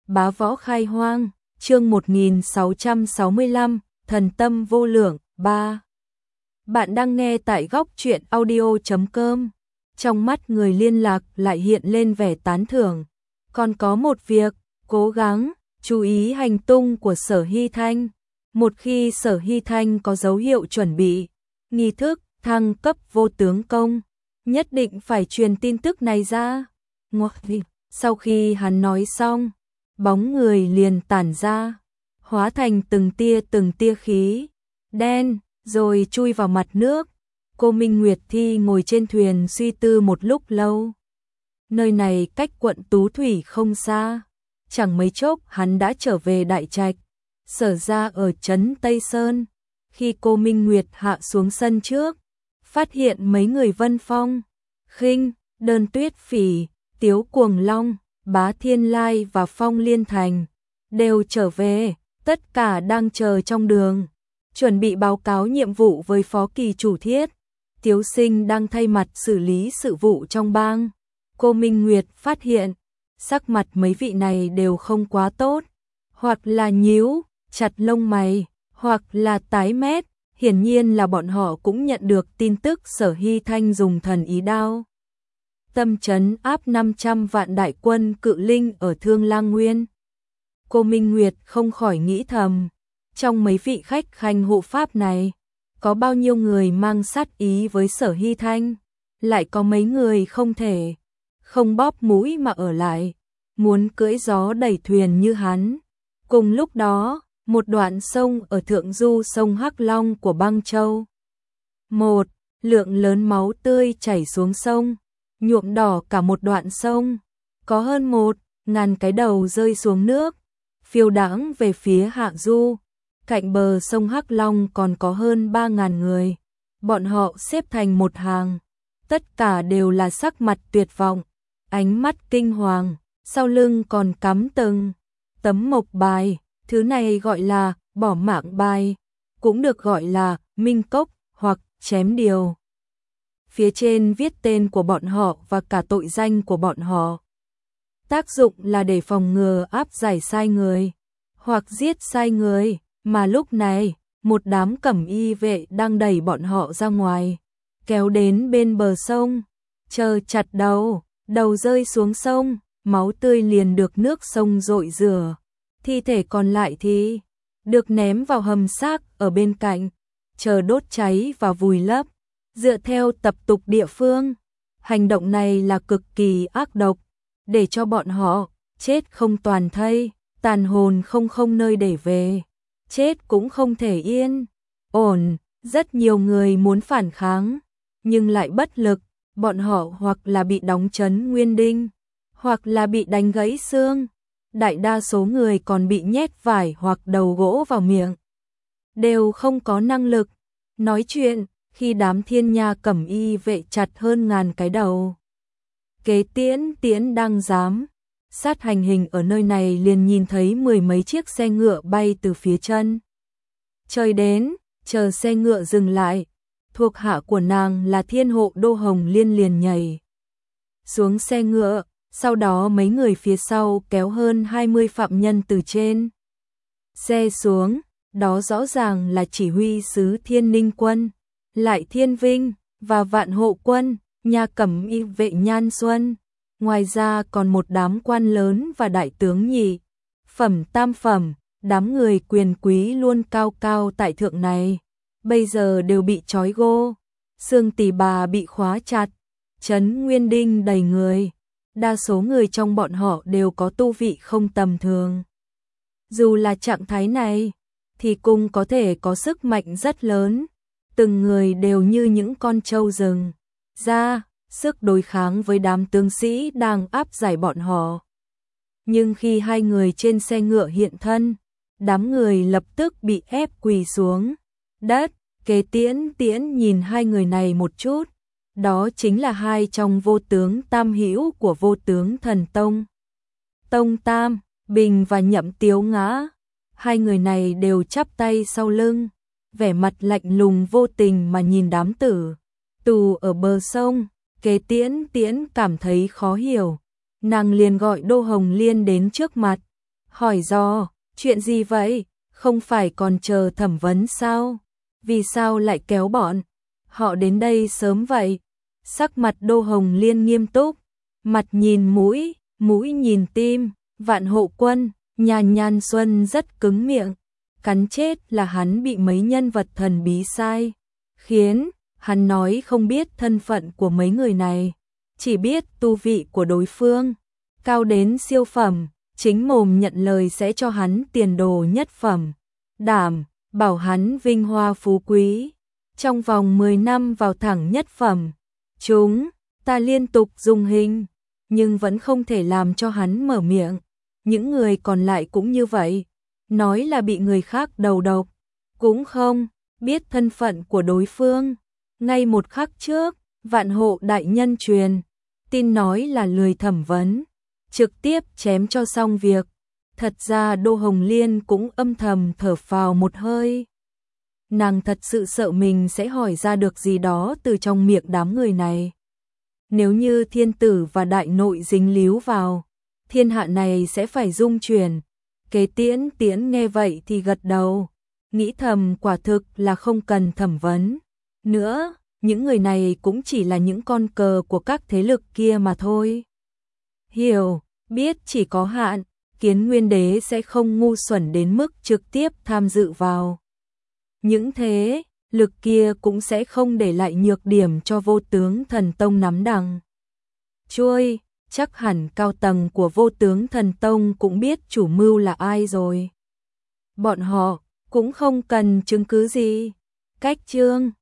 Bá võ khai hoang, chương 1665, thần tâm vô lượng, 3. Bạn đang nghe tại góc truyện audio.com. Trong mắt người liên lạc lại hiện lên vẻ tán thưởng. Còn có một việc, cố gắng, chú ý hành tung của Sở Hy Thanh. Một khi Sở Hy Thanh có dấu hiệu chuẩn bị, nghi thức, thăng cấp vô tướng công, nhất định phải truyền tin tức này ra. Sau khi hắn nói xong, bóng người liền tản ra, hóa thành từng tia khí đen, rồi chui vào mặt nước. Cô Minh Nguyệt Thi ngồi trên thuyền suy tư một lúc lâu. Nơi này cách quận Tú Thủy không xa, chẳng mấy chốc hắn đã trở về Đại Trạch, Sở ra ở trấn Tây Sơn. Khi cô Minh Nguyệt hạ xuống sân trước, phát hiện mấy người Vân Phong, Khinh, Đơn Tuyết Phỉ, Tiếu Cuồng Long, Bá Thiên Lai và Phong Liên Thành đều trở về, tất cả đang chờ trong đường, chuẩn bị báo cáo nhiệm vụ với Phó Kỳ Chủ Thiết. Tiếu Sinh đang thay mặt xử lý sự vụ trong bang. Cô Minh Nguyệt phát hiện, sắc mặt mấy vị này đều không quá tốt, hoặc là nhíu chặt lông mày, hoặc là tái mét, hiển nhiên là bọn họ cũng nhận được tin tức Sở Hy Thanh dùng thần ý đao tâm trấn áp 500 vạn đại quân cự linh ở Thương Lang Nguyên. Cô Minh Nguyệt không khỏi nghĩ thầm, trong mấy vị khách khanh hộ pháp này, có bao nhiêu người mang sát ý với Sở Hy Thanh, lại có mấy người không thể không bóp mũi mà ở lại, muốn cưỡi gió đẩy thuyền như hắn. Cùng lúc đó, một đoạn sông ở thượng du sông Hắc Long của Băng Châu. Một lượng lớn máu tươi chảy xuống sông, nhuộm đỏ cả một đoạn sông, có hơn 1.000 cái đầu rơi xuống nước, phiêu đãng về phía hạ du. Cạnh bờ sông Hắc Long còn có hơn 3.000 người, bọn họ xếp thành một hàng, tất cả đều là sắc mặt tuyệt vọng, ánh mắt kinh hoàng, sau lưng còn cắm từng tấm mộc bài, thứ này gọi là bỏ mạng bài, cũng được gọi là minh cốc hoặc chém điều. Phía trên viết tên của bọn họ và cả tội danh của bọn họ. Tác dụng là để phòng ngừa áp giải sai người, hoặc giết sai người, mà lúc này, một đám cẩm y vệ đang đẩy bọn họ ra ngoài, kéo đến bên bờ sông, chờ chặt đầu rơi xuống sông, máu tươi liền được nước sông dội rửa, thi thể còn lại thì được ném vào hầm xác ở bên cạnh, chờ đốt cháy và vùi lấp. Dựa theo tập tục địa phương, hành động này là cực kỳ ác độc, để cho bọn họ chết không toàn thây, tàn hồn không nơi để về, chết cũng không thể yên ổn. Rất nhiều người muốn phản kháng, nhưng lại bất lực, bọn họ hoặc là bị đóng trấn Nguyên Đinh, hoặc là bị đánh gãy xương, đại đa số người còn bị nhét vải hoặc đầu gỗ vào miệng, đều không có năng lực nói chuyện. Khi đám thiên nha cẩm y vệ chặt hơn 1.000 cái đầu, Kế Tiễn đang giám sát hành hình ở nơi này liền nhìn thấy 10 mấy chiếc xe ngựa bay từ phía chân trời đến, chờ xe ngựa dừng lại, thuộc hạ của nàng là Thiên Hộ Đô Hồng Liên liền nhảy xuống xe ngựa, sau đó mấy người phía sau kéo hơn 20 phạm nhân từ trên xe xuống, đó rõ ràng là chỉ huy sứ Thiên Ninh Quân, Lại Thiên Vinh và Vạn Hộ Quân, nha cẩm y vệ Nhan Xuân. Ngoài ra còn một đám quan lớn và đại tướng nhị phẩm tam phẩm, đám người quyền quý luôn cao tại thượng này, bây giờ đều bị trói gô, xương tỳ bà bị khóa chặt, trấn Nguyên Đinh đầy người, đa số người trong bọn họ đều có tu vị không tầm thường. Dù là trạng thái này, thì cũng có thể có sức mạnh rất lớn, từng người đều như những con trâu rừng, ra sức đối kháng với đám tướng sĩ đang áp giải bọn họ. Nhưng khi hai người trên xe ngựa hiện thân, đám người lập tức bị ép quỳ xuống đất. Kế Tiễn nhìn hai người này một chút, đó chính là hai trong vô tướng tam hữu của vô tướng thần tông, Tông Tam, Bình và Nhậm Tiếu Ngã. Hai người này đều chắp tay sau lưng, vẻ mặt lạnh lùng vô tình mà nhìn đám tử tù ở bờ sông. Kế Tiễn cảm thấy khó hiểu, nàng liền gọi Đô Hồng Liên đến trước mặt, hỏi dò, chuyện gì vậy, không phải còn chờ thẩm vấn sao, vì sao lại kéo bọn họ đến đây sớm vậy? Sắc mặt Đô Hồng Liên nghiêm túc, mặt nhìn mũi, mũi nhìn tim, Vạn Hộ Quân, Nhan Xuân rất cứng miệng, cắn chết là hắn bị mấy nhân vật thần bí sai khiến, hắn nói không biết thân phận của mấy người này, chỉ biết tu vị của đối phương cao đến siêu phẩm, chính mồm nhận lời sẽ cho hắn tiền đồ nhất phẩm, đảm bảo hắn vinh hoa phú quý, trong vòng 10 năm vào thẳng nhất phẩm. Chúng ta liên tục dùng hình, nhưng vẫn không thể làm cho hắn mở miệng. Những người còn lại cũng như vậy, nói là bị người khác đầu độc, cũng không biết thân phận của đối phương. Ngay một khắc trước, Vạn Hộ đại nhân truyền tin nói là lười thẩm vấn, trực tiếp chém cho xong việc. Thật ra Đô Hồng Liên cũng âm thầm thở phào một hơi. Nàng thật sự sợ mình sẽ hỏi ra được gì đó từ trong miệng đám người này. Nếu như thiên tử và đại nội dính líu vào, thiên hạ này sẽ phải rung chuyển. Kế Tiễn nghe vậy thì gật đầu, nghĩ thầm quả thực là không cần thẩm vấn nữa, những người này cũng chỉ là những con cờ của các thế lực kia mà thôi. Hiểu, biết chỉ có hạn, Kiến Nguyên Đế sẽ không ngu xuẩn đến mức trực tiếp tham dự vào. Những thế lực kia cũng sẽ không để lại nhược điểm cho Vô Tướng Thần Tông nắm đằng chuôi, chắc hẳn cao tầng của Vô Tướng Thần Tông cũng biết chủ mưu là ai rồi. Bọn họ cũng không cần chứng cứ gì. Cách chương